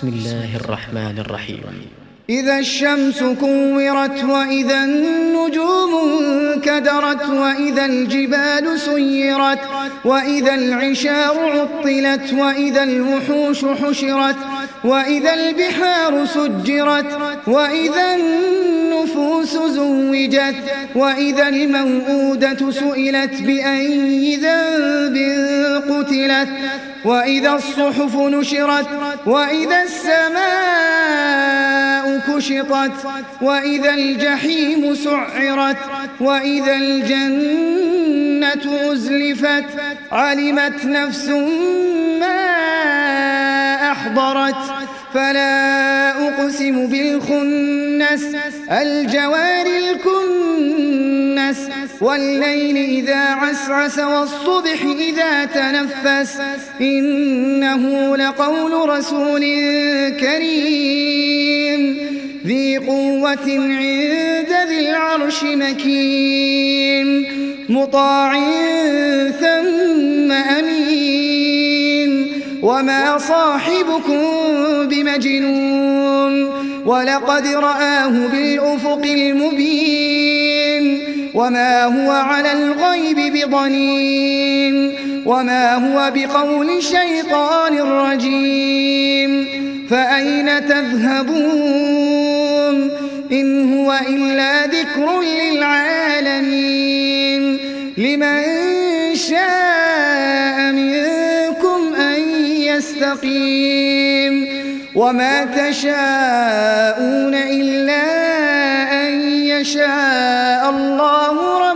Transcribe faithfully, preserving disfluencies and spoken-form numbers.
بسم الله الرحمن الرحيم. إذا الشمس كورت وإذا النجوم انكدرت وإذا الجبال سيرت وإذا العشار عطلت وإذا الوحوش حشرت وإذا البحار سجرت وإذا النفوس زوجت وإذا الموءودة سئلت بأي ذنب قتلت وإذا الصحف نشرت وإذا السماء كشطت وإذا الجحيم سعرت وإذا الجنة أزلفت علمت نفس ما أحضرت فلا أقسم بالخنس الجوار الكنس والليل إذا عسعس والصبح إذا تنفس إنه لقول رسول كريم ذي قوة عند ذي العرش مكين مطاع ثم أمين وما صاحبكم بمجنون ولقد رآه بالأفق المبين وما هو على الغيب بضنين وما هو بقول شيطان رجيم فأين تذهبون إن هو إلا ذكر للعالمين لمن شاء منكم أن يستقيم وما تشاءون إلا أن يشاء الله رب